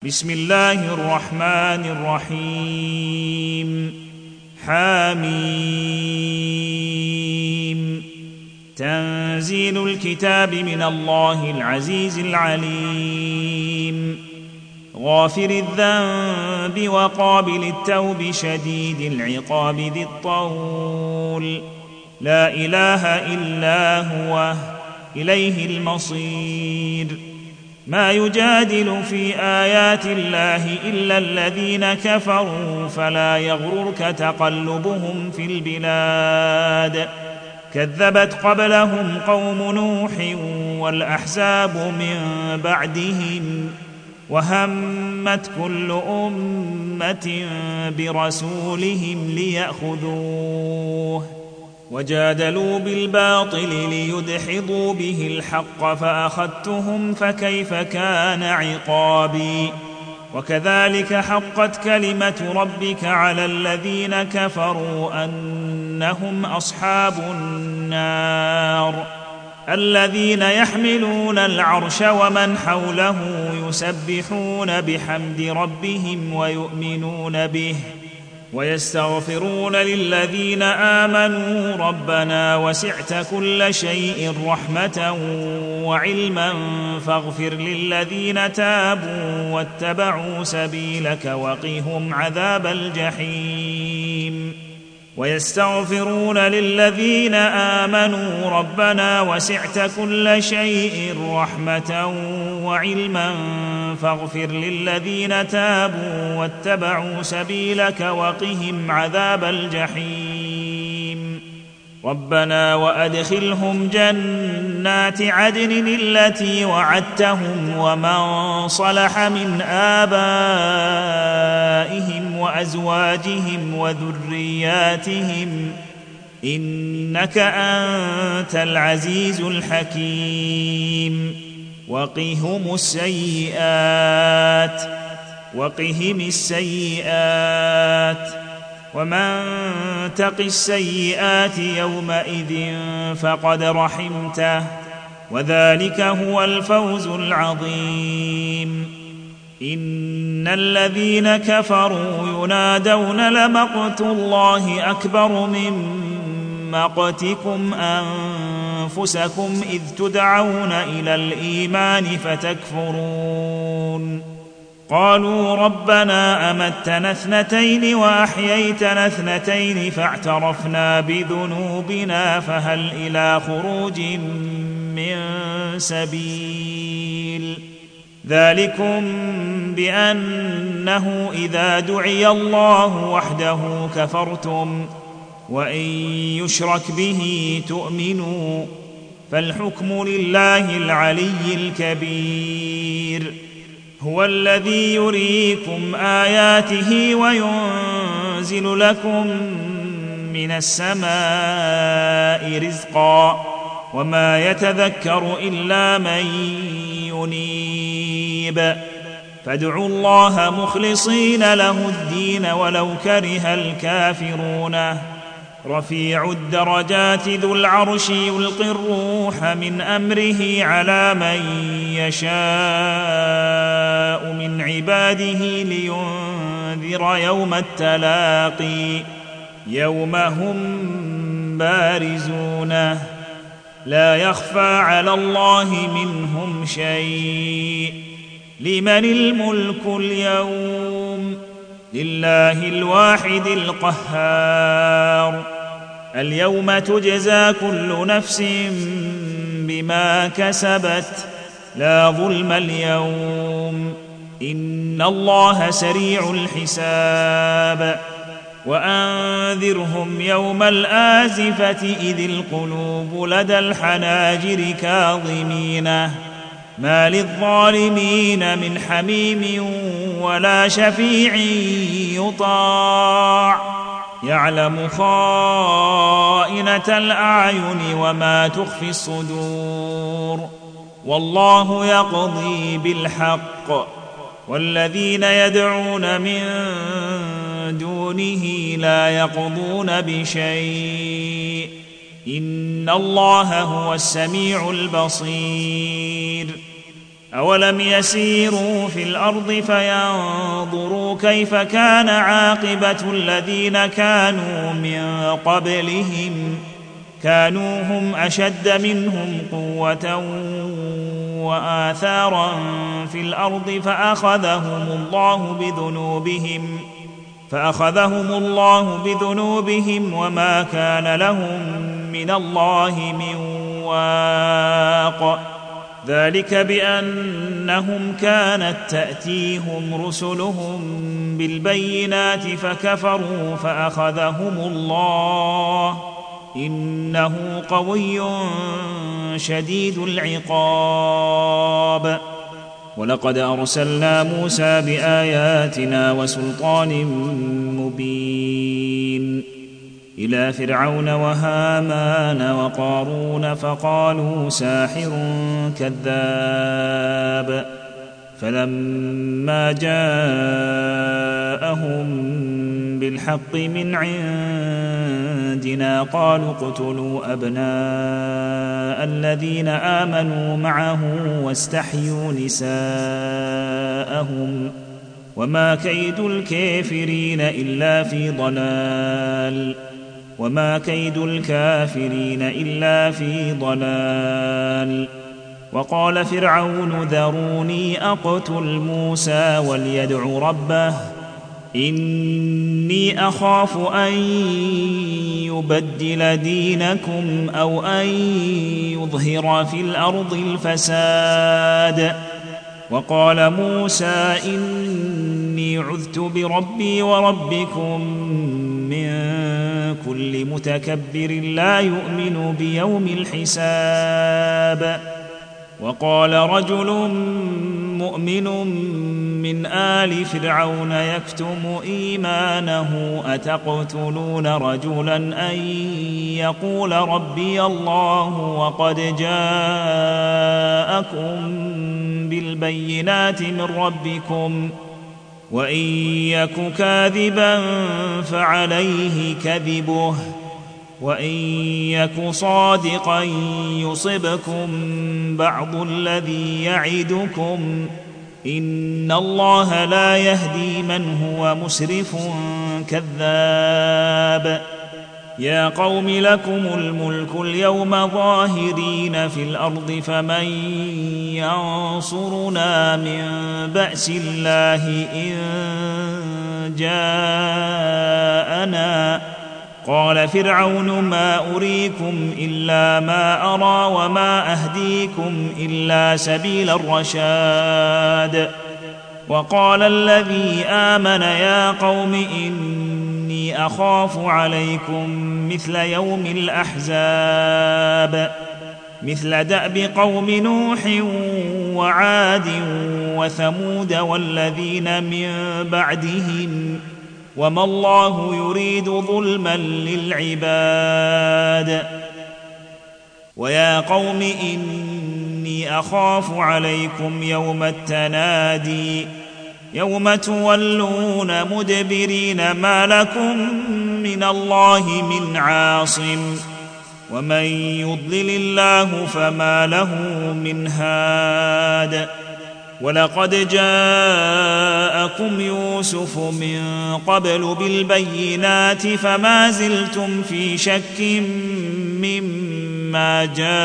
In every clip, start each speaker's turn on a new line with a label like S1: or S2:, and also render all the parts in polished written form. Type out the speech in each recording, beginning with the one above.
S1: بسم الله الرحمن الرحيم حميم تنزيل الكتاب من الله العزيز العليم غافر الذنب وقابل التوب شديد العقاب ذي الطول لا إله إلا هو إليه المصير ما يجادل في آيات الله إلا الذين كفروا فلا يغررك تقلبهم في البلاد كذبت قبلهم قوم نوح والأحزاب من بعدهم وهمت كل أمة برسولهم ليأخذوه وجادلوا بالباطل ليدحضوا به الحق فأخذتهم فكيف كان عقابي وكذلك حقت كلمة ربك على الذين كفروا أنهم أصحاب النار الذين يحملون العرش ومن حوله يسبحون بحمد ربهم ويؤمنون به ويستغفرون للذين آمنوا ربنا وسعت كل شيء رحمة وعلما فاغفر للذين تابوا واتبعوا سبيلك وقهم عذاب الجحيم ويستغفرون للذين آمنوا ربنا وسعت كل شيء رحمة وعلما فاغفر للذين تابوا واتبعوا سبيلك وقهم عذاب الجحيم ربنا وأدخلهم جنات عدن التي وعدتهم ومن صلح من آبائهم وأزواجهم وذرياتهم إنك أنت العزيز الحكيم وقهم السيئات ومن تق السيئات يومئذ فقد رحمته وذلك هو الفوز العظيم إن الذين كفروا ينادون لمقت الله أكبر من مقتكم أنفسكم إذ تدعون إلى الإيمان فتكفرون قالوا ربنا أمتنا اثنتين وأحييتنا اثنتين فاعترفنا بذنوبنا فهل إلى خروج من سبيل ذلكم بأنه إذا دعي الله وحده كفرتم وإن يشرك به تؤمنوا فالحكم لله العلي الكبير هو الذي يريكم آياته وينزل لكم من السماء رزقا وما يتذكر إلا من ينيب فادعوا الله مخلصين له الدين ولو كره الكافرون رفيع الدرجات ذو العرش يلقي الروح من أمره على من يشاء من عباده لينذر يوم التلاقي يوم هم بارزون لا يخفى على الله منهم شيء لمن الملك اليوم لله الواحد القهار اليوم تجزى كل نفس بما كسبت لا ظلم اليوم إن الله سريع الحساب وأنذرهم يوم الآزفة إذ القلوب لدى الحناجر كاظمين ما للظالمين من حميم ولا شفيع يطاع يعلم خائنة الأعين وما تخفي الصدور والله يقضي بالحق والذين يدعون من دونه لا يقضون بشيء إن الله هو السميع البصير أولم يسيروا في الأرض فينظروا كيف كان عاقبة الذين كانوا من قبلهم كانوا هم أشد منهم قوة وآثارا في الأرض فأخذهم الله بذنوبهم وما كان لهم من الله من واق ذلك بأنهم كانت تأتيهم رسلهم بالبينات فكفروا فأخذهم الله إنه قوي شديد العقاب. ولقد أرسلنا موسى بآياتنا وسلطان مبين إلى فرعون وهامان وقارون فقالوا ساحر كذاب فلما جاءهم بالحق من عندنا قالوا اقتلوا أبناء الذين آمنوا معه واستحيوا نساءهم وما كيد الكافرين إلا في ضلال. وقال فرعون ذروني أقتل موسى وليدع ربه إني أخاف أن يبدل دينكم أو أن يظهر في الأرض الفساد. وقال موسى إني عذت بربي وربكم من كل متكبر لا يؤمن بيوم الحساب. وقال رجل مؤمن من آل فرعون يكتم إيمانه أتقتلون رجلا أن يقول ربي الله وقد جاءكم بالبينات من ربكم وإن يك كاذبا فعليه كذبه وإن يك صادقا يصبكم بعض الذي يعدكم إن الله لا يهدي من هو مسرف كذاب. يا قوم لكم الملك اليوم ظاهرين في الأرض فمن ينصرنا من بأس الله إن جاءنا. قال فرعون ما أريكم إلا ما أرى وما أهديكم إلا سبيل الرشاد. وقال الذي آمن يا قوم إني أخاف عليكم مثل يوم الأحزاب مثل دأب قوم نوح وعاد وثمود والذين من بعدهم وما الله يريد ظلما للعباد. ويا قوم إني أخاف عليكم يوم التنادي يوم تولون مدبرين ما لكم من الله من عاصم ومن يضلل الله فما له من هاد. ولقد جاءكم يوسف من قبل بالبينات فما زلتم في شك مما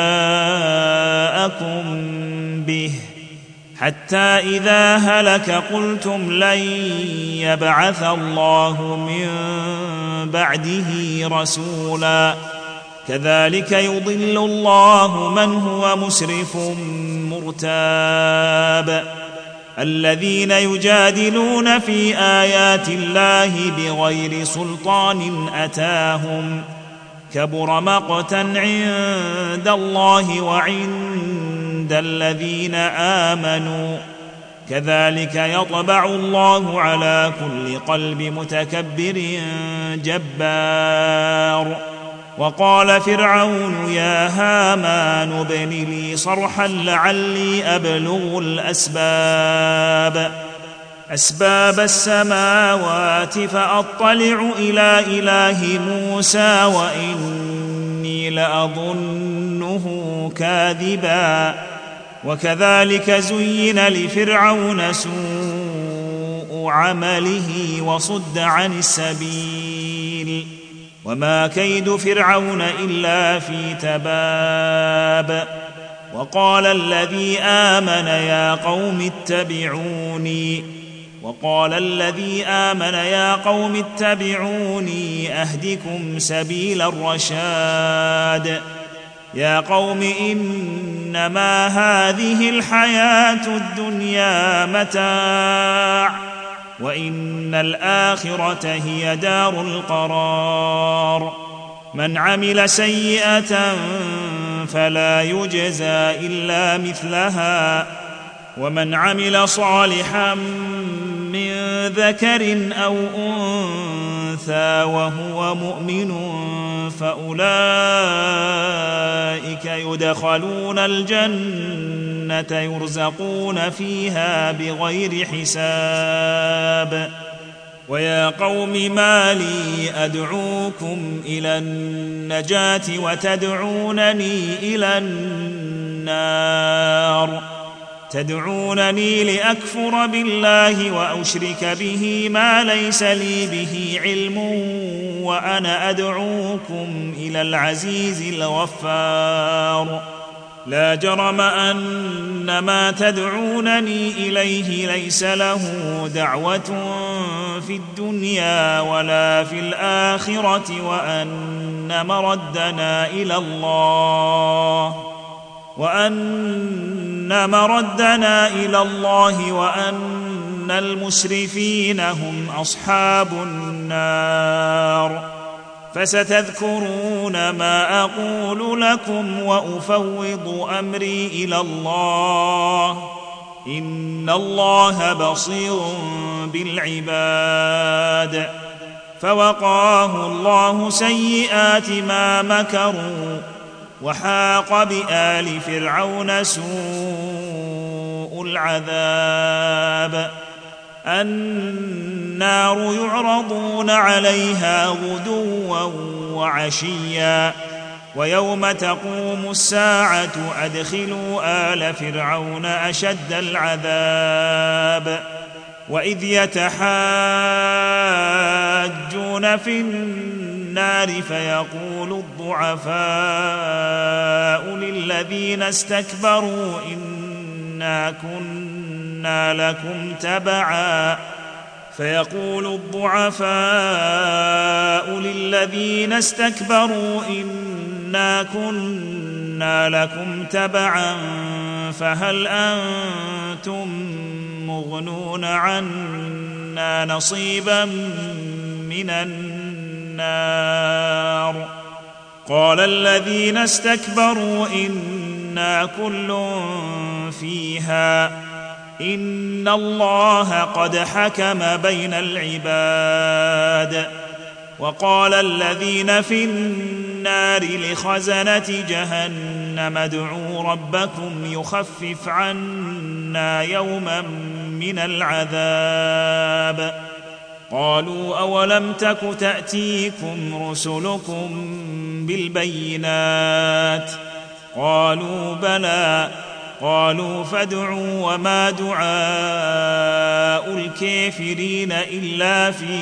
S1: جاءكم به حتى إذا هلك قلتم لن يبعث الله من بعده رسولا كذلك يضل الله من هو مسرف مرتاب. الذين يجادلون في آيات الله بغير سلطان أتاهم كبر مقتا عند الله وعند الذين آمنوا كذلك يطبع الله على كل قلب متكبر جبار. وقال فرعون يا هامان ابن لي صرحا لعلي أبلغ أسباب السماوات فأطلع إلى إله موسى وإني لأظنه كاذبا وكذلك زين لفرعون سوء عمله وصد عن السبيل وما كيد فرعون إلا في تباب. وقال الذي آمن يا قوم اتبعوني أهدكم سبيل الرشاد. يا قوم إنما هذه الحياة الدنيا متاع وإن الآخرة هي دار القرار. من عمل سيئة فلا يجزى إلا مثلها ومن عمل صالحا من ذكر أو أنثى وهو مؤمن فأولئك يدخلون الجنة يرزقون فيها بغير حساب. ويا قوم ما لي أدعوكم إلى النجاة وتدعونني إلى النار تدعونني لأكفر بالله وأشرك به ما ليس لي به علم وأنا أدعوكم إلى العزيز الغفار. لا جرم أن ما تدعونني إليه ليس له دعوة في الدنيا ولا في الآخرة وأن مردنا إلى الله وأن المسرفين هم أصحاب النار. فستذكرون ما أقول لكم وأفوض أمري إلى الله إن الله بصير بالعباد. فوقاه الله سيئات ما مكروا وحاق بآل فرعون سوء العذاب. النار يعرضون عليها غدوا وعشيا ويوم تقوم الساعة أدخلوا آل فرعون أشد العذاب. وإذ يتحاجون في النار فيقول الضعفاء للذين استكبروا إنا كنا لكم تبعا فهل أنتم مغنون عنا نصيبا من النار. قال الذين استكبروا إنا كل فيها إن الله قد حكم بين العباد. وقال الذين في النار لخزنة جهنم ادعوا ربكم يخفف عنا يوما من العذاب. قالوا أولم تك تأتيكم رسلكم بالبينات قالوا بلى قالوا فادعوا وما دعاء الكافرين إلا في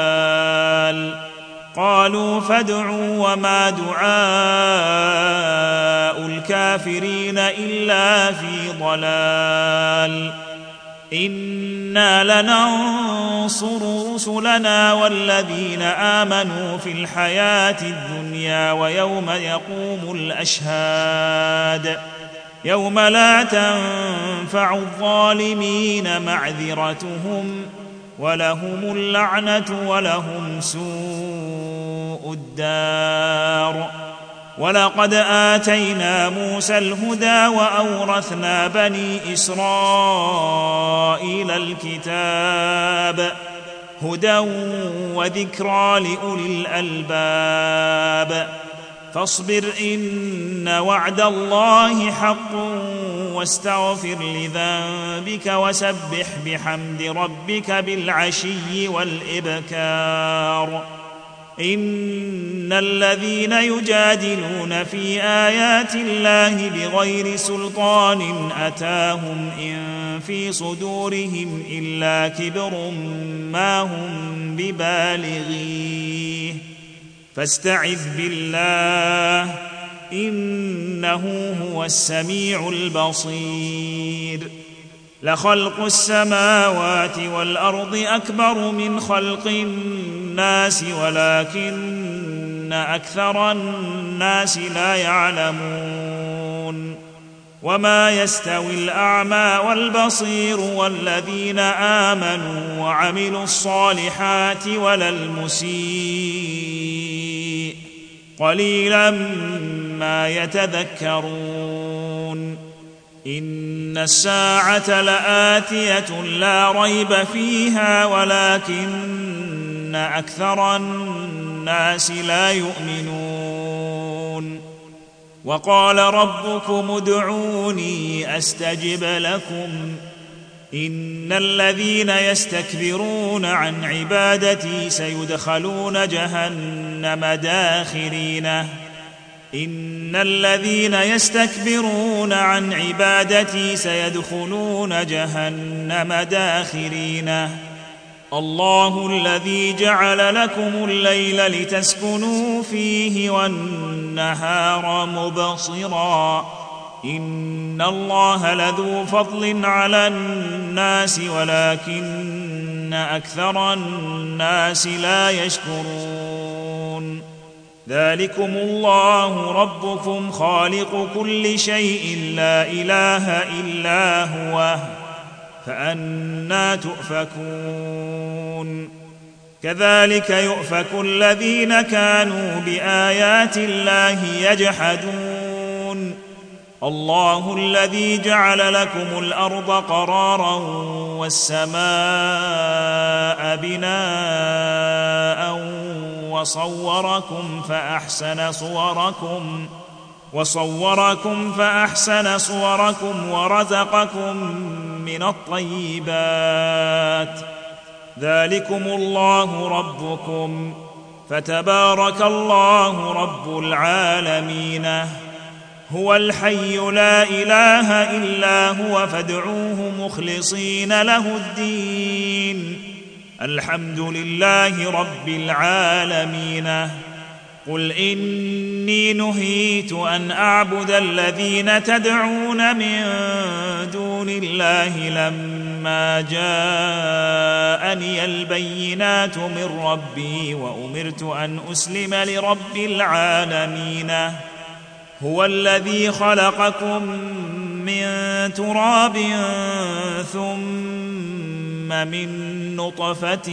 S1: ضلال. إنا لننصر رسلنا والذين آمنوا في الحياة الدنيا ويوم يقوم الأشهاد يوم لا تنفع الظالمين معذرتهم ولهم اللعنة ولهم سوء الدار. ولقد آتينا موسى الهدى وأورثنا بني إسرائيل الكتاب هدى وذكرى لأولي الألباب. فاصبر إن وعد الله حق واستغفر لذنبك وسبح بحمد ربك بالعشي والإبكار. إن الذين يجادلون في آيات الله بغير سلطان أتاهم إن في صدورهم إلا كبر ما هم ببالغيه فاستعذ بالله إنه هو السميع البصير لخلق السماوات والأرض أكبر من خلق الناس ولكن أكثر الناس لا يعلمون وما يستوي الأعمى والبصير والذين آمنوا وعملوا الصالحات ولا المسيء قليلا ما يتذكرون إن الساعة لآتية لا ريب فيها ولكن أكثر الناس لا يؤمنون وقال ربكم ادعوني أستجب لكم إن الذين يستكبرون عن عبادتي سيدخلون جهنم داخرين إن الذين يستكبرون عن عبادتي سيدخلون جهنم داخرين الله الذي جعل لكم الليل لتسكنوا فيه والنهار مبصرا إن الله لذو فضل على الناس ولكن أكثر الناس لا يشكرون ذلكم الله ربكم خالق كل شيء لا إله إلا هو فأنى تؤفكون كذلك يؤفك الذين كانوا بآيات الله يجحدون الله الذي جعل لكم الأرض قرارا والسماء بناء وصوركم فأحسن صوركم ورزقكم من الطيبات ذلكم الله ربكم فتبارك الله رب العالمين هو الحي لا إله إلا هو فادعوه مخلصين له الدين الحمد لله رب العالمين قل إني نهيت أن أعبد الذين تدعون من دون الله لما جاءني البينات من ربي وأمرت أن أسلم لرب العالمين هو الذي خلقكم من تراب ثم من نطفة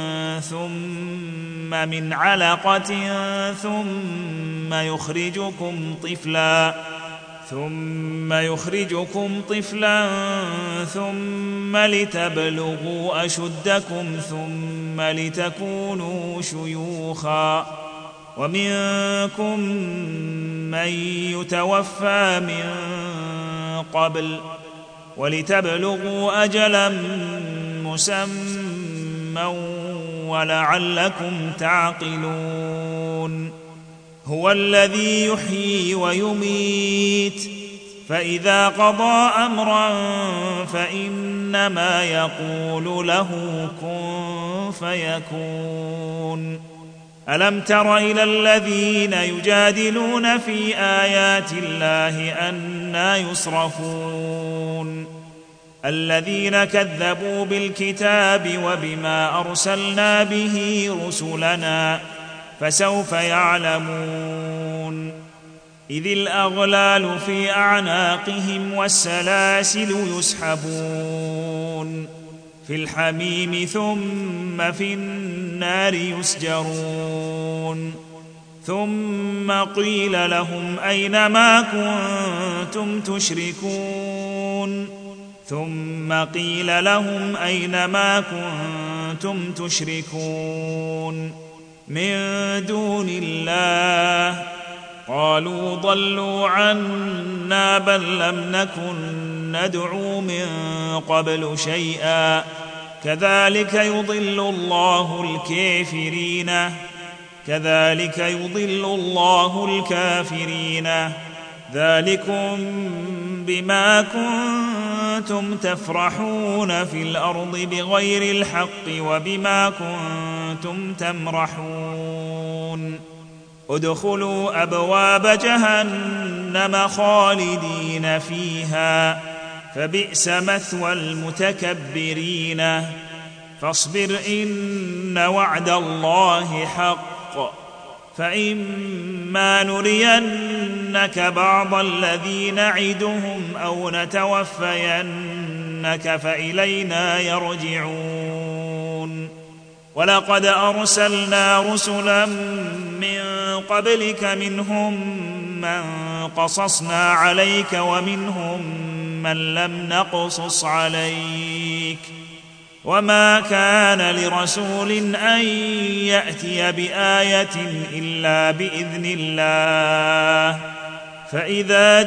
S1: ثم من علقة ثم يخرجكم طفلا ثم لتبلغوا أشدكم ثم لتكونوا شيوخا ومنكم من يتوفى من قبل ولتبلغوا أجلا مسمى ولعلكم تعقلون هو الذي يحيي ويميت فإذا قضى أمرا فإنما يقول له كن فيكون ألم تر إلى الذين يجادلون في آيات الله أنى يصرفون الذين كذبوا بالكتاب وبما أرسلنا به رسلنا فسوف يعلمون إذ الأغلال في أعناقهم والسلاسل يسحبون في الحميم ثم في النار يسجرون ثم قيل لهم أين ما كنتم تشركون من دون الله قالوا ضلوا عنا بل لم نكن ندعو من قبل شيئا كذلك يضل الله الكافرين كذلك يضل الله الكافرين. ذلكم بما كنتم تفرحون في الأرض بغير الحق وبما كنتم تمرحون. ادخلوا أبواب جهنم خالدين فيها فبئس مثوى المتكبرين. فاصبر إن وعد الله حق فإما نرينك بعض الذي نعدهم أو نتوفينك فإلينا يرجعون. ولقد أرسلنا رسلا من قبلك منهم من قصصنا عليك ومنهم من لم نقصص عليك وما كان لرسول أن يأتي بآية إلا بإذن الله. فإذا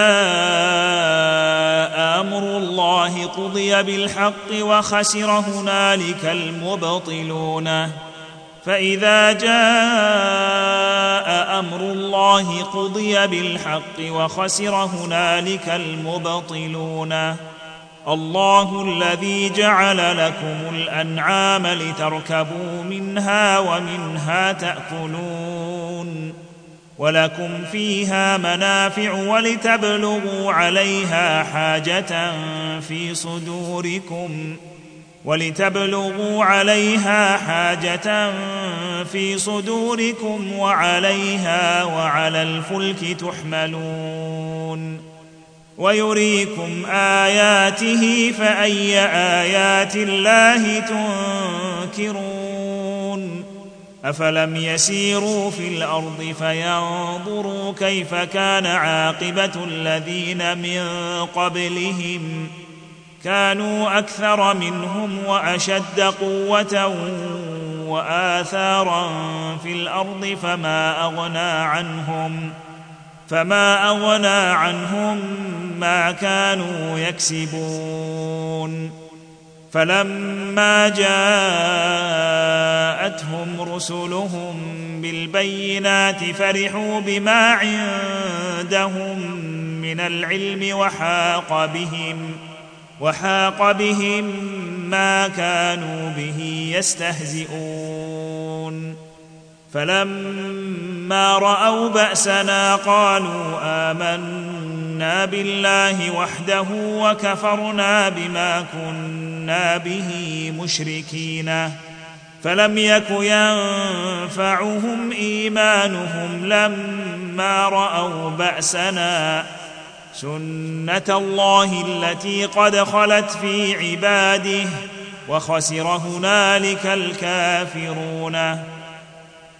S1: جاء أمر الله قضي بالحق وخسر هنالك المبطلون. فإذا جاء أمر الله قضي بالحق وخسر هنالك المبطلون. الله الذي جعل لكم الأنعام لتركبوا منها ومنها تأكلون ولكم فيها منافع ولتبلغوا عليها حاجة في صدوركم وعليها وعلى الفلك تحملون. ويريكم آياته فأي آيات الله تنكرون. أفلم يسيروا في الأرض فينظروا كيف كان عاقبة الذين من قبلهم كانوا أكثر منهم وأشد قوة وآثارا في الأرض فما أغنى عنهم ما كانوا يكسبون. فلما جاءتهم رسلهم بالبينات فرحوا بما عندهم من العلم وحاق بهم ما كانوا به يستهزئون. فلما رأوا بأسنا قالوا آمنا بالله وحده وكفرنا بما كنا به مشركين. فلم يك ينفعهم إيمانهم لما رأوا بأسنا سنة الله التي قد خلت في عباده وخسر هنالك الكافرون.